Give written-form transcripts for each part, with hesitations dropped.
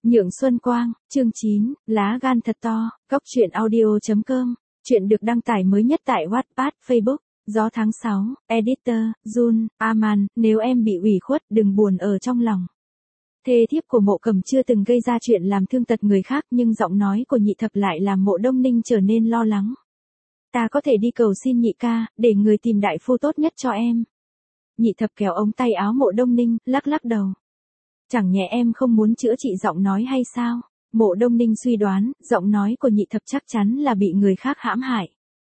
Nhượng Xuân Quang, chương 9, lá gan thật to, góc truyện audio.com, chuyện được đăng tải mới nhất tại Wattpad, Facebook, gió tháng 6, editor, Jun, Aman, nếu em bị ủy khuất đừng buồn ở trong lòng. Thê thiếp của Mộ Cầm chưa từng gây ra chuyện làm thương tật người khác nhưng giọng nói của nhị thập lại làm Mộ Đông Ninh trở nên lo lắng. Ta có thể đi cầu xin nhị ca, để người tìm đại phu tốt nhất cho em. Nhị thập kéo ống tay áo Mộ Đông Ninh, lắc lắc đầu. Chẳng nhẽ em không muốn chữa trị giọng nói hay sao? Mộ Đông Ninh suy đoán, giọng nói của nhị thập chắc chắn là bị người khác hãm hại.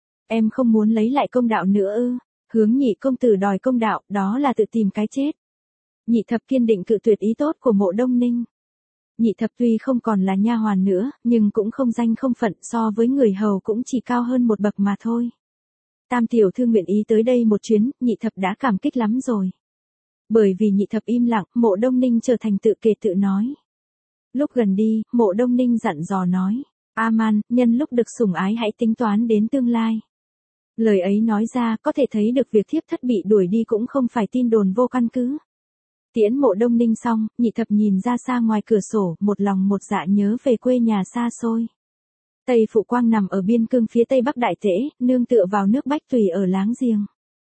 Em không muốn lấy lại công đạo nữa ư? Hướng nhị công tử đòi công đạo, đó là tự tìm cái chết. Nhị thập kiên định cự tuyệt ý tốt của Mộ Đông Ninh. Nhị thập tuy không còn là nha hoàn nữa, nhưng cũng không danh không phận, so với người hầu cũng chỉ cao hơn một bậc mà thôi. Tam tiểu thư nguyện ý tới đây một chuyến, nhị thập đã cảm kích lắm rồi. Bởi vì nhị thập im lặng, Mộ Đông Ninh trở thành tự kể tự nói. Lúc gần đi, Mộ Đông Ninh dặn dò nói, Aman, nhân lúc được sủng ái hãy tính toán đến tương lai. Lời ấy nói ra có thể thấy được việc thiếp thất bị đuổi đi cũng không phải tin đồn vô căn cứ. Tiễn Mộ Đông Ninh xong, nhị thập nhìn ra xa ngoài cửa sổ, một lòng một dạ nhớ về quê nhà xa xôi. Tây Phụ Quang nằm ở biên cương phía tây bắc Đại Tễ, nương tựa vào nước Bách Tùy ở láng giềng.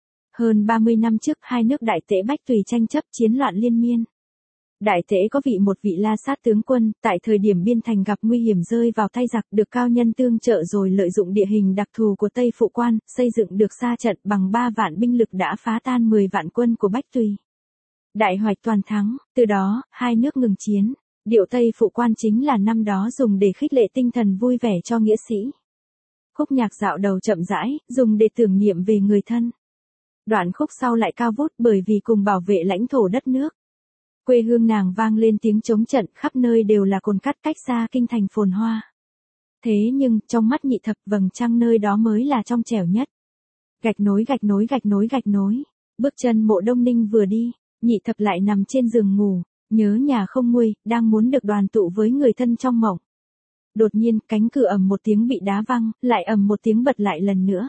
Hơn 30 năm trước, hai nước Đại Tễ Bách Tùy tranh chấp chiến loạn liên miên. Đại Tễ có một vị La Sát tướng quân, tại thời điểm biên thành gặp nguy hiểm rơi vào tay giặc, được cao nhân tương trợ rồi lợi dụng địa hình đặc thù của Tây Phụ Quan, xây dựng được sa trận bằng 3 vạn binh lực đã phá tan 10 vạn quân của Bách Tùy. Đại hoạch toàn thắng, từ đó, hai nước ngừng chiến. Điệu Tây Phụ Quan chính là năm đó dùng để khích lệ tinh thần vui vẻ cho nghĩa sĩ. Khúc nhạc dạo đầu chậm rãi, dùng để tưởng niệm về người thân. Đoạn khúc sau lại cao vút bởi vì cùng bảo vệ lãnh thổ đất nước. Quê hương nàng vang lên tiếng chống trận, khắp nơi đều là cồn cát, cách xa kinh thành phồn hoa. Thế nhưng, trong mắt nhị thập, vầng trăng nơi đó mới là trong trẻo nhất. Gạch nối gạch nối gạch nối gạch nối. Bước chân Mộ Đông Ninh vừa đi, nhị thập lại nằm trên giường ngủ, nhớ nhà không nguôi, đang muốn được đoàn tụ với người thân trong mộng. Đột nhiên, cánh cửa ầm một tiếng bị đá văng, lại ầm một tiếng bật lại lần nữa.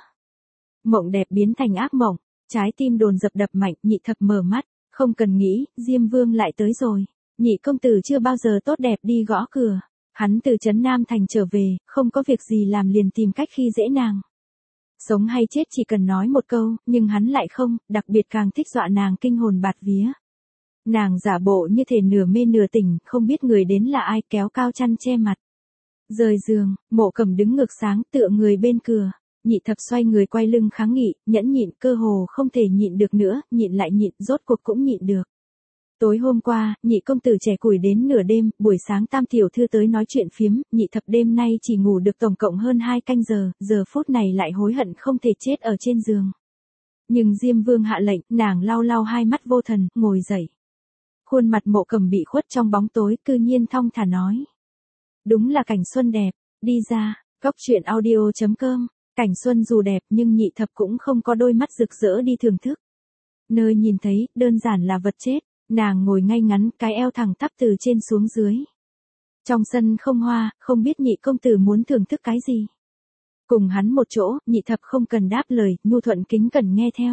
Mộng đẹp biến thành ác mộng, trái tim đồn dập đập mạnh, nhị thập mở mắt, không cần nghĩ, Diêm Vương lại tới rồi. Nhị công tử chưa bao giờ tốt đẹp đi gõ cửa. Hắn từ trấn Nam Thành trở về, không có việc gì làm liền tìm cách khi dễ nàng. Sống hay chết chỉ cần nói một câu, nhưng hắn lại không, đặc biệt càng thích dọa nàng kinh hồn bạt vía. Nàng giả bộ như thể nửa mê nửa tỉnh, không biết người đến là ai, kéo cao chăn che mặt. Rời giường, Mộ Cầm đứng ngược sáng tựa người bên cửa. Nhị thập xoay người quay lưng kháng nghị, nhẫn nhịn, cơ hồ không thể nhịn được nữa, nhịn lại nhịn, rốt cuộc cũng nhịn được. Tối hôm qua, nhị công tử trẻ củi đến nửa đêm, buổi sáng tam tiểu thư tới nói chuyện phiếm, nhị thập đêm nay chỉ ngủ được tổng cộng hơn 2 canh giờ, giờ phút này lại hối hận không thể chết ở trên giường. Nhưng Diêm Vương hạ lệnh, nàng lau lau hai mắt vô thần, ngồi dậy. Khuôn mặt Mộ Cầm bị khuất trong bóng tối, cư nhiên thong thả nói. Đúng là cảnh xuân đẹp, đi ra, góc truyện audio.com. Cảnh xuân dù đẹp nhưng nhị thập cũng không có đôi mắt rực rỡ đi thưởng thức. Nơi nhìn thấy, đơn giản là vật chết, nàng ngồi ngay ngắn, cái eo thẳng tắp từ trên xuống dưới. Trong sân không hoa, không biết nhị công tử muốn thưởng thức cái gì. Cùng hắn một chỗ, nhị thập không cần đáp lời, nhu thuận kính cẩn nghe theo.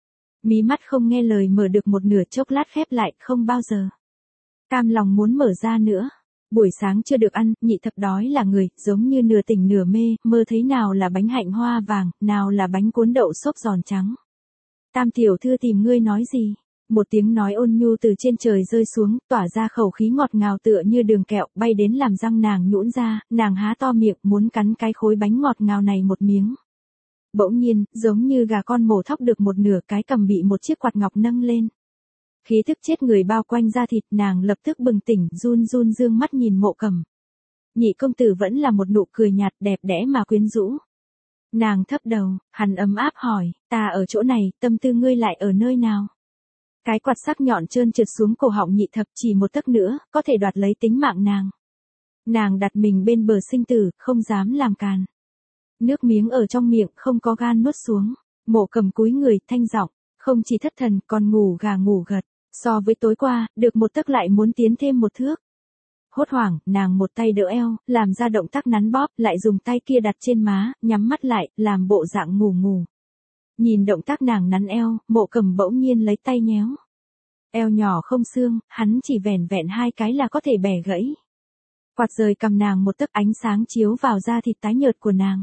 Mí mắt không nghe lời mở được một nửa, chốc lát khép lại, không bao giờ cam lòng muốn mở ra nữa. Buổi sáng chưa được ăn, nhị thập đói là người, giống như nửa tỉnh nửa mê, mơ thấy nào là bánh hạnh hoa vàng, nào là bánh cuốn đậu xốp giòn trắng. Tam tiểu thư tìm ngươi nói gì? Một tiếng nói ôn nhu từ trên trời rơi xuống, tỏa ra khẩu khí ngọt ngào tựa như đường kẹo, bay đến làm răng nàng nhũn ra, nàng há to miệng, muốn cắn cái khối bánh ngọt ngào này một miếng. Bỗng nhiên, giống như gà con mổ thóc được một nửa, cái cầm bị một chiếc quạt ngọc nâng lên. Khí thức chết người bao quanh da thịt, nàng lập tức bừng tỉnh, run run dương mắt nhìn Mộ Cầm. Nhị công tử vẫn là một nụ cười nhạt đẹp đẽ mà quyến rũ. Nàng thấp đầu, hắn ấm áp hỏi, ta ở chỗ này, tâm tư ngươi lại ở nơi nào? Cái quạt sắc nhọn trơn trượt xuống cổ họng nhị thập, chỉ một tấc nữa, có thể đoạt lấy tính mạng nàng. Nàng đặt mình bên bờ sinh tử, không dám làm càn. Nước miếng ở trong miệng, không có gan nuốt xuống. Mộ Cầm cúi người, thanh giọng, không chỉ thất thần, còn ngủ gà ngủ gật. So với tối qua, được một tấc lại muốn tiến thêm một thước. Hốt hoảng, nàng một tay đỡ eo, làm ra động tác nắn bóp, lại dùng tay kia đặt trên má, nhắm mắt lại, làm bộ dạng ngủ ngủ. Nhìn động tác nàng nắn eo, Mộ Cầm bỗng nhiên lấy tay nhéo. Eo nhỏ không xương, hắn chỉ vẻn vẹn 2 cái là có thể bẻ gãy. Quạt rời cầm nàng một tấc, ánh sáng chiếu vào da thịt tái nhợt của nàng.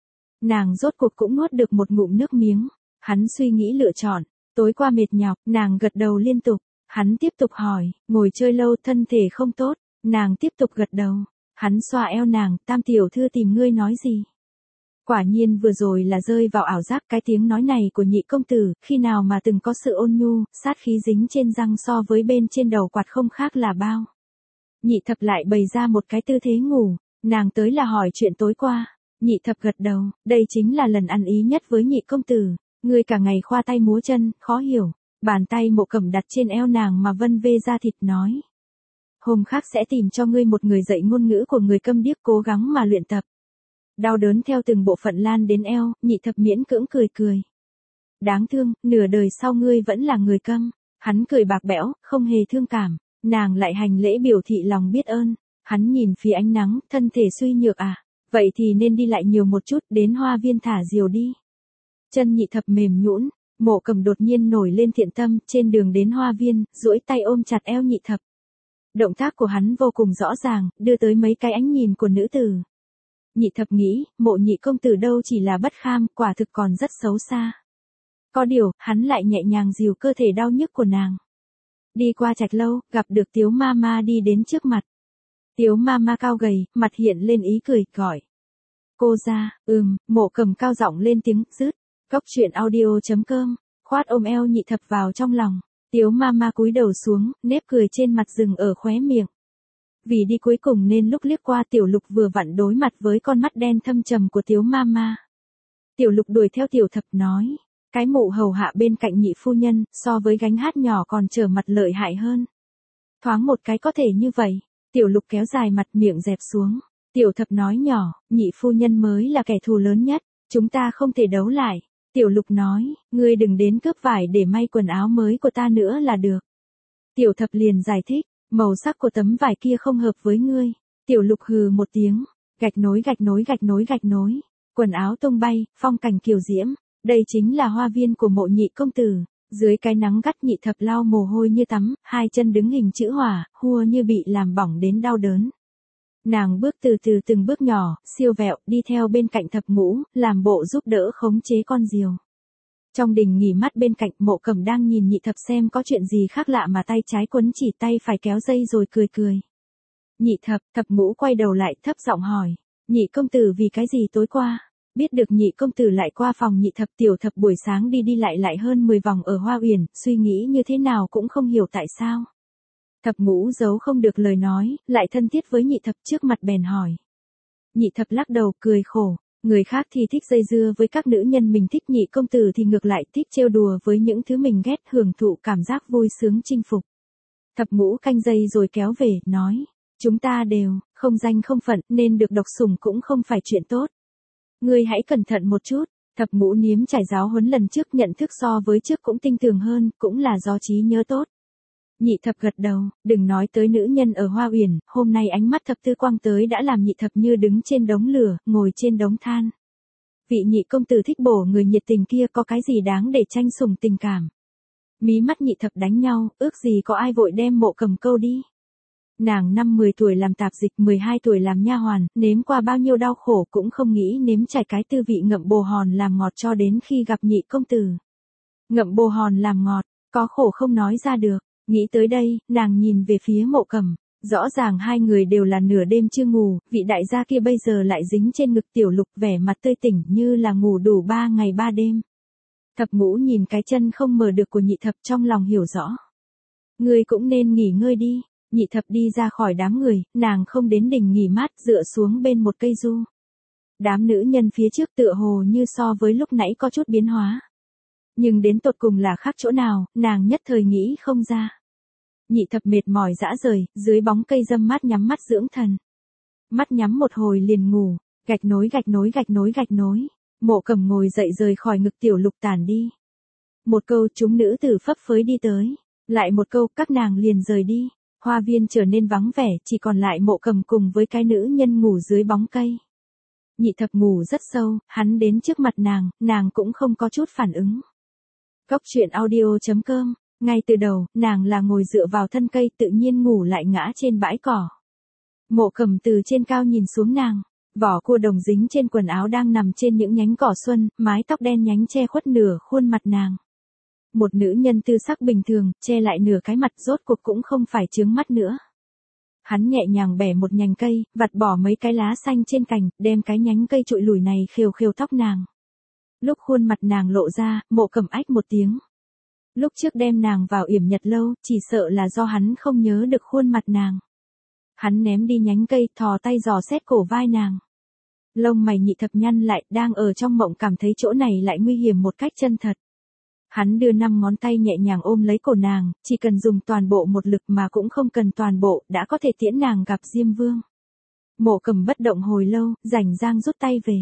Nàng rốt cuộc cũng nuốt được một ngụm nước miếng. Hắn suy nghĩ lựa chọn. Tối qua mệt nhọc, nàng gật đầu liên tục. Hắn tiếp tục hỏi, ngồi chơi lâu thân thể không tốt. Nàng tiếp tục gật đầu. Hắn xoa eo nàng, Tam tiểu thư tìm ngươi nói gì? Quả nhiên vừa rồi là rơi vào ảo giác, cái tiếng nói này của nhị công tử, khi nào mà từng có sự ôn nhu, sát khí dính trên răng so với bên trên đầu quạt không khác là bao. Nhị thập lại bày ra một cái tư thế ngủ, nàng tới là hỏi chuyện tối qua. Nhị thập gật đầu, đây chính là lần ăn ý nhất với nhị công tử, ngươi cả ngày khoa tay múa chân, khó hiểu. Bàn tay Mộ Cẩm đặt trên eo nàng mà vân vê da thịt nói. Hôm khác sẽ tìm cho ngươi một người dạy ngôn ngữ của người câm điếc, cố gắng mà luyện tập. Đau đớn theo từng bộ phận lan đến eo, nhị thập miễn cưỡng cười cười. Đáng thương, nửa đời sau ngươi vẫn là người câm. Hắn cười bạc bẽo, không hề thương cảm. Nàng lại hành lễ biểu thị lòng biết ơn. Hắn nhìn phía ánh nắng, thân thể suy nhược à. Vậy thì nên đi lại nhiều một chút, đến hoa viên thả diều đi. Chân nhị thập mềm nhũn, Mộ Cẩm đột nhiên nổi lên thiện tâm, trên đường đến hoa viên, duỗi tay ôm chặt eo nhị thập. Động tác của hắn vô cùng rõ ràng, đưa tới mấy cái ánh nhìn của nữ tử. Nhị thập nghĩ, Mộ nhị công tử đâu chỉ là bất kham, quả thực còn rất xấu xa. Có điều, hắn lại nhẹ nhàng dìu cơ thể đau nhức của nàng. Đi qua trạch lâu, gặp được Tiếu Mama đi đến trước mặt. Tiếu Mama cao gầy, mặt hiện lên ý cười, gọi. Cô ra, Mộ Cẩm cao giọng lên tiếng, rứt. Cốc truyện audio.com, khoát ôm eo nhị thập vào trong lòng. Tiếu Mama cúi đầu xuống, nếp cười trên mặt dừng ở khóe miệng. Vì đi cuối cùng nên lúc liếc qua Tiểu Lục vừa vặn đối mặt với con mắt đen thâm trầm của Tiếu Mama. Tiểu Lục đuổi theo Tiểu Thập nói, cái mụ hầu hạ bên cạnh nhị phu nhân, so với gánh hát nhỏ còn trở mặt lợi hại hơn. Thoáng một cái có thể như vậy, Tiểu Lục kéo dài mặt miệng dẹp xuống. Tiểu Thập nói nhỏ, nhị phu nhân mới là kẻ thù lớn nhất, chúng ta không thể đấu lại. Tiểu Lục nói, ngươi đừng đến cướp vải để may quần áo mới của ta nữa là được. Tiểu Thập liền giải thích, màu sắc của tấm vải kia không hợp với ngươi. Tiểu Lục hừ một tiếng, gạch nối gạch nối gạch nối gạch nối, quần áo tung bay, phong cảnh kiều diễm, đây chính là hoa viên của Mộ nhị công tử. Dưới cái nắng gắt nhị thập lau mồ hôi như tắm, hai chân đứng hình chữ hỏa, hua như bị làm bỏng đến đau đớn. Nàng bước từ từ từng bước nhỏ, siêu vẹo, đi theo bên cạnh thập ngũ, làm bộ giúp đỡ khống chế con diều. Trong đình nghỉ mát bên cạnh, Mộ Cẩm đang nhìn nhị thập xem có chuyện gì khác lạ mà tay trái quấn chỉ tay phải kéo dây rồi cười cười. Nhị thập, thập ngũ quay đầu lại thấp giọng hỏi, nhị công tử vì cái gì tối qua? Biết được nhị công tử lại qua phòng nhị thập, Tiểu Thập buổi sáng đi đi lại hơn 10 vòng ở Hoa Uyển, suy nghĩ như thế nào cũng không hiểu tại sao. Thập ngũ giấu không được lời nói, lại thân thiết với nhị thập trước mặt bèn hỏi. Nhị thập lắc đầu cười khổ, người khác thì thích dây dưa với các nữ nhân mình thích, nhị công tử thì ngược lại thích trêu đùa với những thứ mình ghét, hưởng thụ cảm giác vui sướng chinh phục. Thập ngũ canh dây rồi kéo về, nói, chúng ta đều, không danh không phận, nên được độc sủng cũng không phải chuyện tốt. Ngươi hãy cẩn thận một chút. Thập ngũ niếm trải giáo huấn lần trước, nhận thức so với trước cũng tinh tường hơn, cũng là do trí nhớ tốt. Nhị thập gật đầu, đừng nói tới nữ nhân ở Hoa Uyển, hôm nay ánh mắt thập tư quang tới đã làm nhị thập như đứng trên đống lửa, ngồi trên đống than. Vị nhị công tử thích bổ người nhiệt tình kia có cái gì đáng để tranh sủng tình cảm. Mí mắt nhị thập đánh nhau, ước gì có ai vội đem Mộ Cẩm câu đi. Nàng năm 10 tuổi làm tạp dịch, 12 tuổi làm nha hoàn, nếm qua bao nhiêu đau khổ cũng không nghĩ nếm trải cái tư vị ngậm bồ hòn làm ngọt cho đến khi gặp nhị công tử. Ngậm bồ hòn làm ngọt, có khổ không nói ra được. Nghĩ tới đây, nàng nhìn về phía Mộ Cẩm, rõ ràng hai người đều là nửa đêm chưa ngủ, vị đại gia kia bây giờ lại dính trên ngực Tiểu Lục, vẻ mặt tươi tỉnh như là ngủ đủ 3 ngày 3 đêm. Thập ngũ nhìn cái chân không mở được của nhị thập trong lòng hiểu rõ. Ngươi cũng nên nghỉ ngơi đi. Nhị thập đi ra khỏi đám người, nàng không đến đình nghỉ mát, dựa xuống bên một cây du. Đám nữ nhân phía trước tựa hồ như so với lúc nãy có chút biến hóa. Nhưng đến tột cùng là khác chỗ nào, nàng nhất thời nghĩ không ra. Nhị thập mệt mỏi dã rời, dưới bóng cây râm mát nhắm mắt dưỡng thần. Mắt nhắm một hồi liền ngủ, gạch nối gạch nối gạch nối gạch nối. Mộ Cẩm ngồi dậy rời khỏi ngực Tiểu Lục tản đi. Một câu chúng nữ tử phấp phới đi tới. Lại một câu các nàng liền rời đi. Hoa viên trở nên vắng vẻ, chỉ còn lại Mộ Cẩm cùng với cái nữ nhân ngủ dưới bóng cây. Nhị thập ngủ rất sâu, hắn đến trước mặt nàng cũng không có chút phản ứng. Cốc truyện audio.com, ngay từ đầu, nàng là ngồi dựa vào thân cây tự nhiên ngủ lại ngã trên bãi cỏ. Mộ Cầm từ trên cao nhìn xuống nàng, vỏ cua đồng dính trên quần áo đang nằm trên những nhánh cỏ xuân, mái tóc đen nhánh che khuất nửa khuôn mặt nàng. Một nữ nhân tư sắc bình thường, che lại nửa cái mặt rốt cuộc cũng không phải chướng mắt nữa. Hắn nhẹ nhàng bẻ một nhành cây, vặt bỏ mấy cái lá xanh trên cành, đem cái nhánh cây trụi lùi này khều khều tóc nàng. Lúc khuôn mặt nàng lộ ra, Mộ Cầm ách một tiếng. Lúc trước đem nàng vào yểm nhật lâu, chỉ sợ là do hắn không nhớ được khuôn mặt nàng. Hắn ném đi nhánh cây, thò tay dò xét cổ vai nàng. Lông mày Nhị Thập nhăn lại, đang ở trong mộng cảm thấy chỗ này lại nguy hiểm một cách chân thật. Hắn đưa 5 ngón tay nhẹ nhàng ôm lấy cổ nàng, chỉ cần dùng toàn bộ một lực mà cũng không cần toàn bộ, đã có thể tiễn nàng gặp Diêm Vương. Mộ Cầm bất động hồi lâu, rảnh rang rút tay về.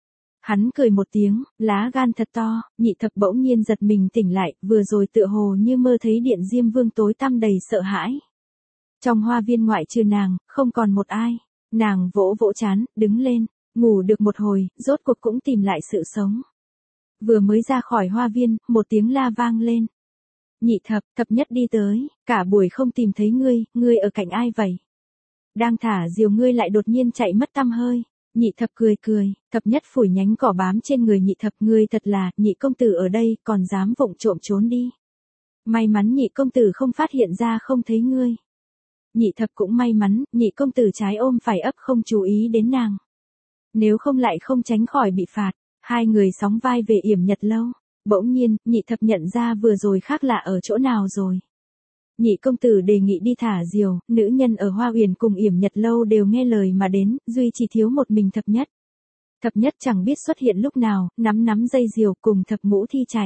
Hắn cười một tiếng, lá gan thật to. Nhị Thập bỗng nhiên giật mình tỉnh lại, vừa rồi tựa hồ như mơ thấy điện Diêm Vương tối tăm đầy sợ hãi. Trong hoa viên ngoại trừ nàng, không còn một ai. Nàng vỗ vỗ trán, đứng lên, ngủ được một hồi, rốt cuộc cũng tìm lại sự sống. Vừa mới ra khỏi hoa viên, một tiếng la vang lên. Nhị Thập, Thập Nhất đi tới, cả buổi không tìm thấy ngươi ở cạnh ai vậy? Đang thả diều ngươi lại đột nhiên chạy mất tăm hơi. Nhị Thập cười cười, Thập Nhất phủi nhánh cỏ bám trên người Nhị Thập, ngươi thật là, Nhị công tử ở đây, còn dám vụng trộm trốn đi. May mắn Nhị công tử không phát hiện ra không thấy ngươi. Nhị Thập cũng may mắn, Nhị công tử trái ôm phải ấp không chú ý đến nàng. Nếu không lại không tránh khỏi bị phạt. Hai người sóng vai về yểm nhật lâu. Bỗng nhiên, Nhị Thập nhận ra vừa rồi khác lạ ở chỗ nào rồi. Nhị công tử đề nghị đi thả diều, nữ nhân ở Hoa Uyển cùng yểm nhật lâu đều nghe lời mà đến, duy chỉ thiếu một mình Thập Nhất. Thập Nhất chẳng biết xuất hiện lúc nào, nắm dây diều cùng Thập Ngũ Thi chạy.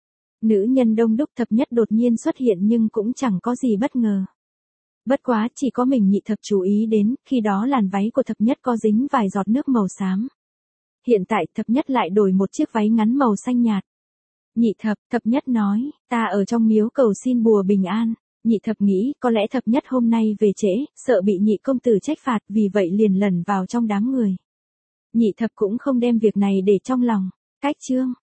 Nữ nhân đông đúc, Thập Nhất đột nhiên xuất hiện nhưng cũng chẳng có gì bất ngờ. Bất quá chỉ có mình Nhị Thập chú ý đến, khi đó làn váy của Thập Nhất có dính vài giọt nước màu xám. Hiện tại Thập Nhất lại đổi một chiếc váy ngắn màu xanh nhạt. Nhị Thập, Thập Nhất nói, ta ở trong miếu cầu xin bùa bình an. Nhị Thập nghĩ, có lẽ Thập Nhất hôm nay về trễ, sợ bị Nhị công tử trách phạt, vì vậy liền lẩn vào trong đám người. Nhị Thập cũng không đem việc này để trong lòng. Cách chương